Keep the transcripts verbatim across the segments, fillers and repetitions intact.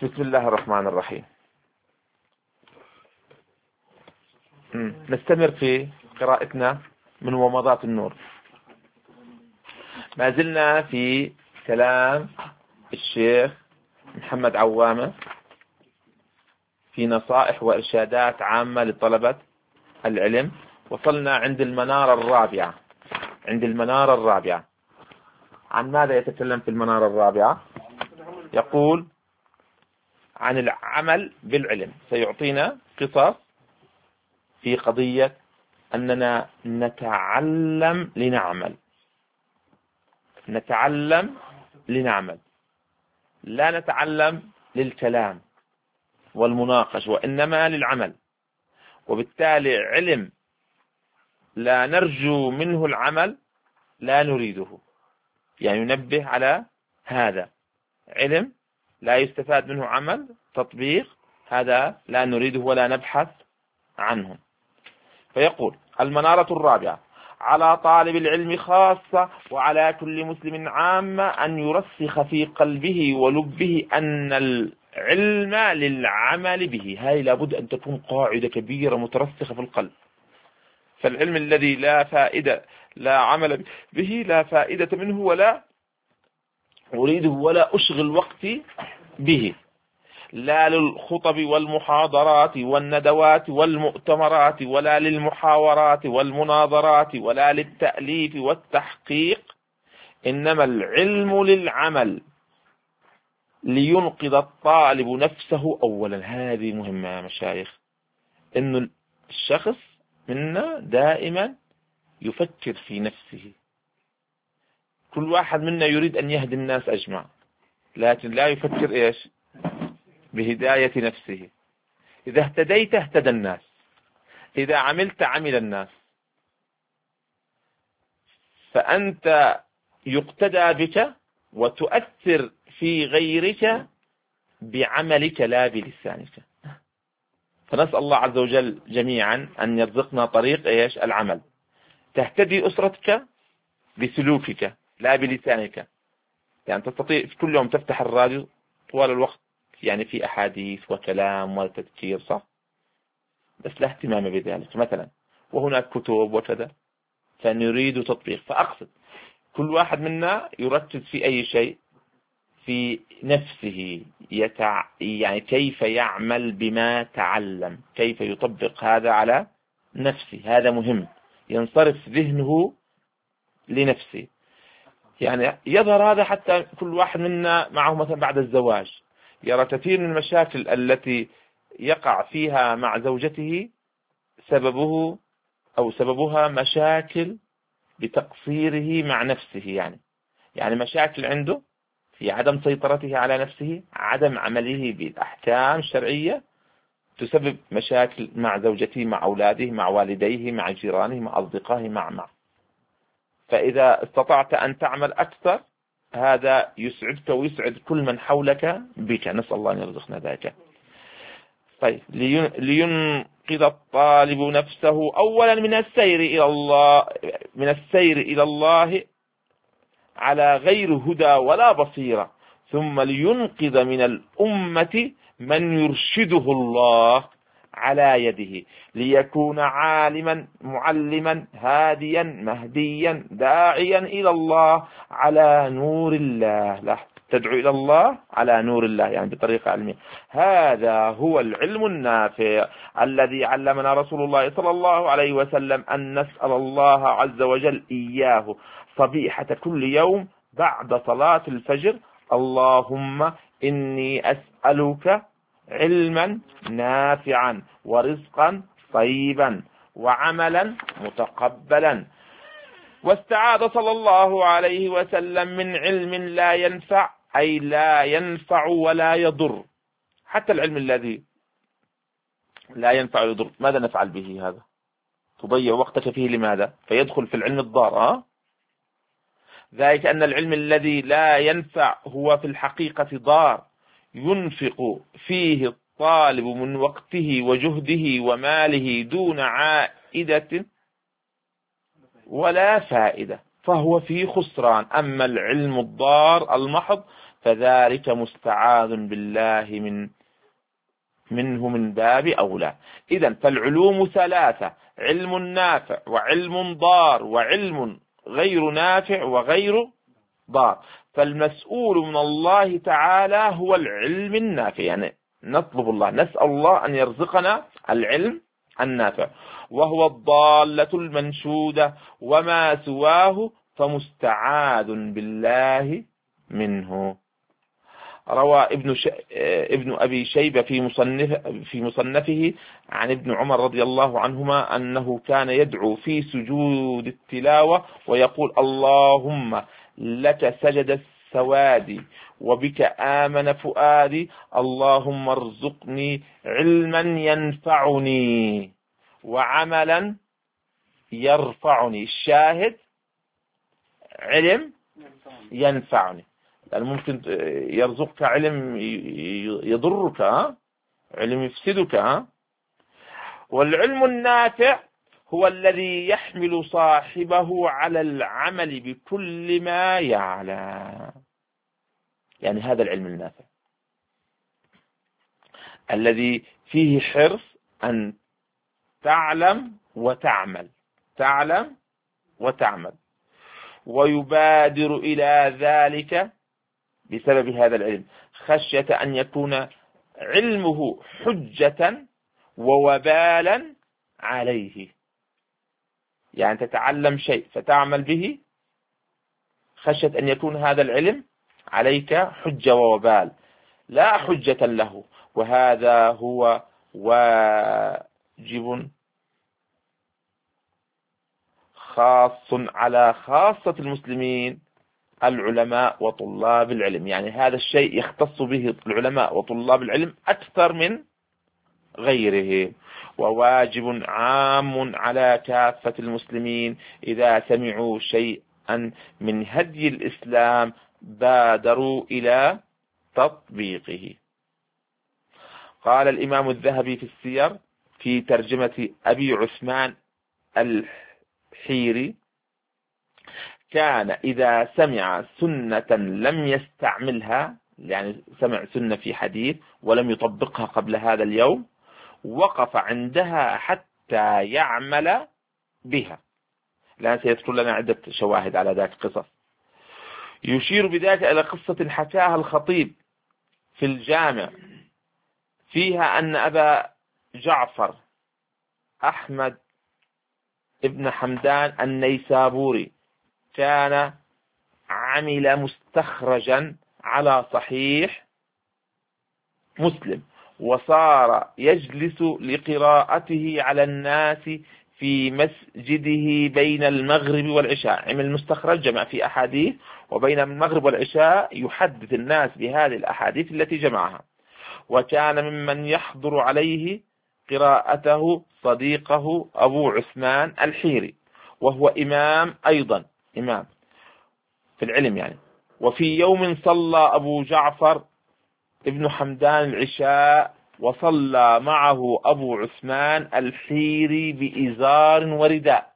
بسم الله الرحمن الرحيم. نستمر في قراءتنا من ومضات النور. ما زلنا في كلام الشيخ محمد عوامة في نصائح وإرشادات عامة لطلبة العلم. وصلنا عند المنارة الرابعة. عند المنارة الرابعة عن ماذا يتكلم في المنارة الرابعة؟ يقول عن العمل بالعلم. سيعطينا قصص في قضية أننا نتعلم لنعمل. نتعلم لنعمل، لا نتعلم للكلام والمناقش، وإنما للعمل. وبالتالي علم لا نرجو منه العمل لا نريده، يعني ينبه على هذا. علم لا يستفاد منه عمل تطبيق، هذا لا نريده ولا نبحث عنه. فيقول المنارة الرابعة: على طالب العلم خاصة وعلى كل مسلم عامة أن يرسخ في قلبه ولبه أن العلم للعمل به. هاي لابد أن تكون قاعدة كبيرة مترسخة في القلب. فالعلم الذي لا فائدة لا عمل به لا فائدة منه ولا أريده ولا أشغل وقتي به، لا للخطب والمحاضرات والندوات والمؤتمرات ولا للمحاورات والمناظرات ولا للتأليف والتحقيق، إنما العلم للعمل لينقذ الطالب نفسه أولا. هذه مهمة يا مشايخ، إن الشخص منا دائما يفكر في نفسه. كل واحد منا يريد أن يهدي الناس أجمع، لكن لا يفكر إيش؟ بهداية نفسه. إذا اهتديت اهتدى الناس، إذا عملت عمل الناس. فأنت يقتدى بك وتؤثر في غيرك بعملك لا بلسانك. فنسأل الله عز وجل جميعا أن يرزقنا طريق إيش؟ العمل. تهتدي أسرتك بسلوكك لا بلسانك. يعني تستطيع في كل يوم تفتح الراديو طوال الوقت، يعني في أحاديث وكلام وتذكير، صح؟ بس لا اهتمام بذلك مثلا، وهناك كتب وكذا، فنريد تطبيق. فأقصد كل واحد منا يركز في أي شيء في نفسه، يتع... يعني كيف يعمل بما تعلم، كيف يطبق هذا على نفسه. هذا مهم، ينصرف ذهنه لنفسه. يعني يظهر هذا حتى كل واحد منا معه مثلا بعد الزواج يرى كثير من المشاكل التي يقع فيها مع زوجته سببه أو سببها مشاكل بتقصيره مع نفسه. يعني يعني مشاكل عنده في عدم سيطرته على نفسه، عدم عمله بالأحكام الشرعية، تسبب مشاكل مع زوجته، مع أولاده، مع والديه، مع جيرانه، مع أصدقائه، مع مع فإذا استطعت أن تعمل أكثر هذا يسعدك ويسعد كل من حولك بك. نسأل الله أن يرزقنا ذلك. طيب، لينقذ الطالب نفسه أولا من السير إلى الله من السير إلى الله على غير هدى ولا بصيرة، ثم لينقذ من الأمة من يرشده الله على يده، ليكون عالما معلما هاديا مهديا داعيا إلى الله على نور الله. لا تدعو إلى الله على نور الله، يعني بطريقة علمية. هذا هو العلم النافع الذي علمنا رسول الله صلى الله عليه وسلم أن نسأل الله عز وجل إياه صبيحة كل يوم بعد صلاة الفجر: اللهم إني أسألك علما نافعا ورزقا طيبا وعملا متقبلا. واستعاذ صلى الله عليه وسلم من علم لا ينفع، أي لا ينفع ولا يضر. حتى العلم الذي لا ينفع ويضر ماذا نفعل به؟ هذا تضيع وقتك فيه. لماذا؟ فيدخل في العلم الضار. أه؟ ذلك أن العلم الذي لا ينفع هو في الحقيقة ضار، ينفق فيه الطالب من وقته وجهده وماله دون عائدة ولا فائدة، فهو في خسران. أما العلم الضار المحض فذلك مستعاذ بالله من منه من باب أولى. إذن فالعلوم ثلاثة: علم نافع، وعلم ضار، وعلم غير نافع وغير ضار. فالمسؤول من الله تعالى هو العلم النافع، يعني نطلب الله، نسأل الله أن يرزقنا العلم النافع، وهو الضالة المنشودة، وما سواه فمستعاذ بالله منه. روى ابن ش... ابن أبي شيبة في مصنف في مصنفه عن ابن عمر رضي الله عنهما أنه كان يدعو في سجود التلاوة ويقول: اللهم لك سجد السواد وبك آمن فؤادي، اللهم ارزقني علما ينفعني وعملا يرفعني. الشاهد علم ينفعني، يعني ممكن يرزقك علم يضرك، علم يفسدك. والعلم النافع هو الذي يحمل صاحبه على العمل بكل ما يعلم. يعني هذا العلم النافع الذي فيه حرص أن تعلم وتعمل، تعلم وتعمل، ويبادر إلى ذلك بسبب هذا العلم، خشية أن يكون علمه حجة ووبالا عليه. يعني تتعلم شيء فتعمل به خشية أن يكون هذا العلم عليك حجة ووبال، لا حجة له. وهذا هو واجب خاص على خاصة المسلمين العلماء وطلاب العلم. يعني هذا الشيء يختص به العلماء وطلاب العلم أكثر من غيره، وواجب عام على كافة المسلمين إذا سمعوا شيئا من هدي الإسلام بادروا إلى تطبيقه. قال الإمام الذهبي في السير في ترجمة أبي عثمان الحيري: كان إذا سمع سنة لم يستعملها، يعني سمع سنة في حديث ولم يطبقها قبل هذا اليوم، وقف عندها حتى يعمل بها. الآن سيذكر لنا عدة شواهد على ذلك قصص، يشير بذلك إلى قصة حكاها الخطيب في الجامع فيها أن أبا جعفر أحمد ابن حمدان النيسابوري كان عمل مستخرجا على صحيح مسلم، وصار يجلس لقراءته على الناس في مسجده بين المغرب والعشاء. عمل مستخرج جمع في أحاديث، وبين المغرب والعشاء يحدث الناس بهذه الأحاديث التي جمعها. وكان ممن يحضر عليه قراءته صديقه أبو عثمان الحيري، وهو إمام أيضا، إمام في العلم يعني. وفي يوم صلى أبو جعفر ابن حمدان العشاء، وصلى معه أبو عثمان الحيري بإزار ورداء،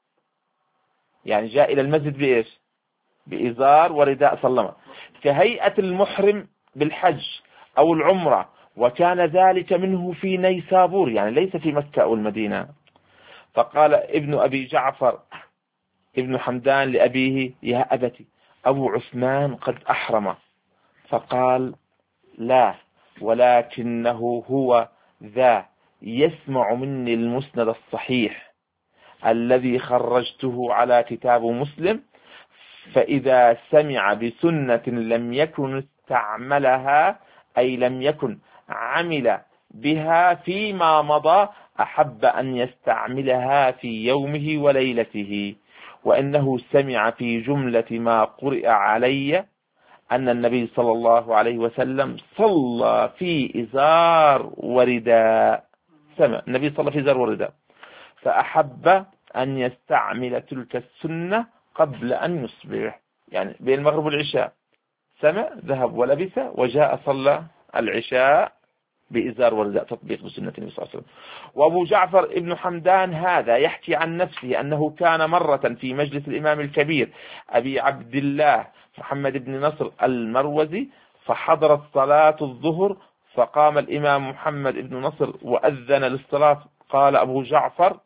يعني جاء إلى المسجد بإيش؟ بإزار ورداء صلى، كهيئة المحرم بالحج أو العمرة، وكان ذلك منه في نيسابور، يعني ليس في مكة أو المدينة. فقال ابن أبي جعفر ابن حمدان لأبيه: يا أبتي، أبو عثمان قد أحرم. فقال: لا، ولكنه هو ذا يسمع مني المسند الصحيح الذي خرجته على كتاب مسلم، فإذا سمع بسنة لم يكن استعملها، أي لم يكن عمل بها فيما مضى، أحب أن يستعملها في يومه وليلته. وإنه سمع في جملة ما قرئ علي أن النبي صلى الله عليه وسلم صلى في إزار ورداء، سمع النبي صلى في إزار ورداء، فأحب أن يستعمل تلك السنة قبل أن يصبح، يعني بين المغرب والعشاء سمع، ذهب ولبس وجاء صلى العشاء بإزار ورداء، تطبيق بسنة النبي صلى الله عليه وسلم. وأبو جعفر ابن حمدان هذا يحكي عن نفسه أنه كان مرة في مجلس الإمام الكبير أبي عبد الله محمد بن نصر المروزي، فحضرت صلاة الظهر، فقام الإمام محمد بن نصر وأذن للصلاة. قال أبو جعفر: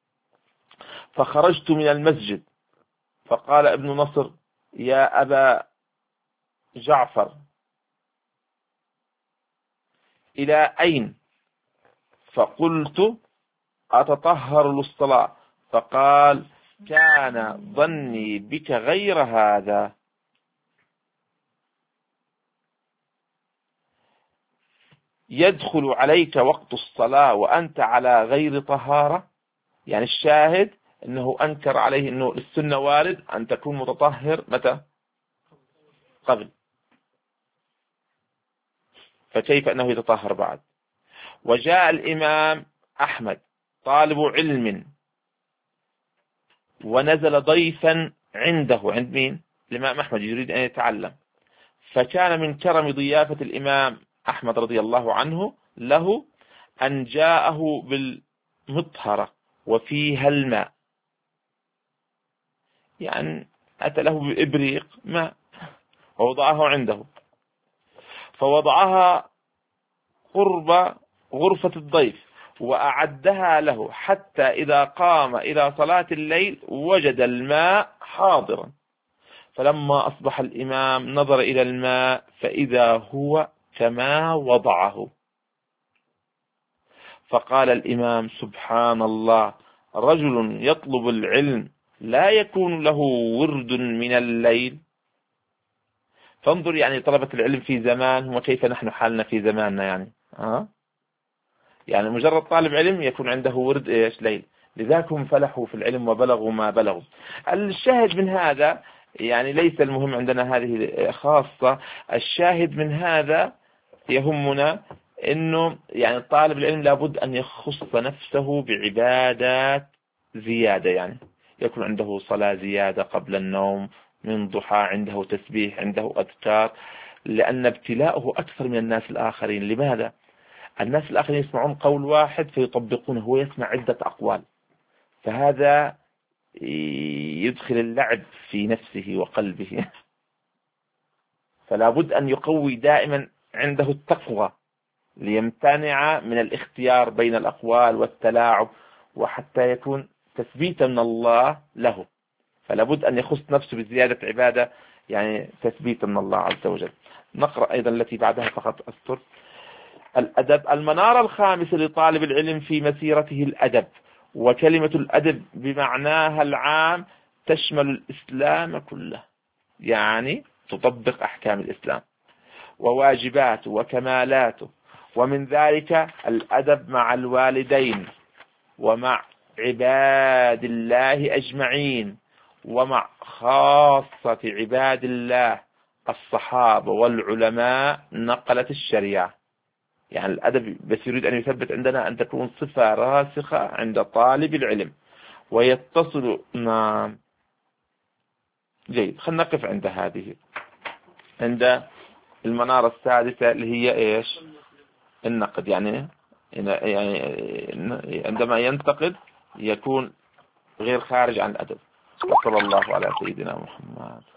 فخرجت من المسجد، فقال ابن نصر: يا أبا جعفر إلى أين؟ فقلت: أتطهر للصلاة. فقال: كان ظني بك غير هذا. يدخل عليك وقت الصلاة وأنت على غير طهارة. يعني الشاهد أنه أنكر عليه أنه السنة وارد أن تكون متطهر متى؟ قبل، فكيف أنه يتطهر بعد؟ وجاء الإمام أحمد طالب علم ونزل ضيفا عنده، عند مين؟ الإمام أحمد يريد أن يتعلم، فكان من كرم ضيافة الإمام أحمد رضي الله عنه له أن جاءه بالمطهرة وفيها الماء، يعني أتى له بإبريق ماء ووضعه عنده، فوضعها قرب غرفة الضيف وأعدها له حتى إذا قام إلى صلاة الليل وجد الماء حاضرا. فلما أصبح الإمام نظر إلى الماء فإذا هو كما وضعه، فقال الإمام: سبحان الله، رجل يطلب العلم لا يكون له ورد من الليل. فانظر يعني طلبة العلم في زمان وكيف نحن حالنا في زماننا، يعني ها يعني مجرد طالب علم يكون عنده ورد ايش ليل، لذلك هم فلحوا في العلم وبلغوا ما بلغوا. الشاهد من هذا يعني ليس المهم عندنا هذه خاصة، الشاهد من هذا يهمنا انه يعني طالب العلم لابد ان يخص نفسه بعبادات زيادة، يعني يكون عنده صلاة زيادة قبل النوم، من ضحى، عنده تسبيح، عنده أذكار، لأن ابتلاؤه أكثر من الناس الآخرين. لماذا؟ الناس الآخرين يسمعون قول واحد فيطبقونه، هو يسمع عدة أقوال، فهذا يدخل اللعب في نفسه وقلبه. فلا بد أن يقوي دائما عنده التقوى ليمتنع من الاختيار بين الأقوال والتلاعب، وحتى يكون تثبيتا من الله له، فلا بد أن يخص نفسه بزيادة عبادة، يعني تثبيتا من الله عز وجل. نقرأ أيضا التي بعدها فقط أستر. الأدب. المنارة الخامسة لطالب العلم في مسيرته الأدب، وكلمة الأدب بمعناها العام تشمل الإسلام كله، يعني تطبق أحكام الإسلام وواجباته وكمالاته، ومن ذلك الأدب مع الوالدين ومع عباد الله أجمعين ومع خاصة عباد الله الصحابة والعلماء نقلة الشريعة. يعني الأدب بس يريد أن يثبت عندنا أن تكون صفة راسخة عند طالب العلم ويتصل. نعم جيد، خلينا نقف عند هذه، عند المنارة السادسة اللي هي إيش؟ النقد. يعني يعني عندما ينتقد يكون غير خارج عن الأدب. وصلى الله على سيدنا محمد.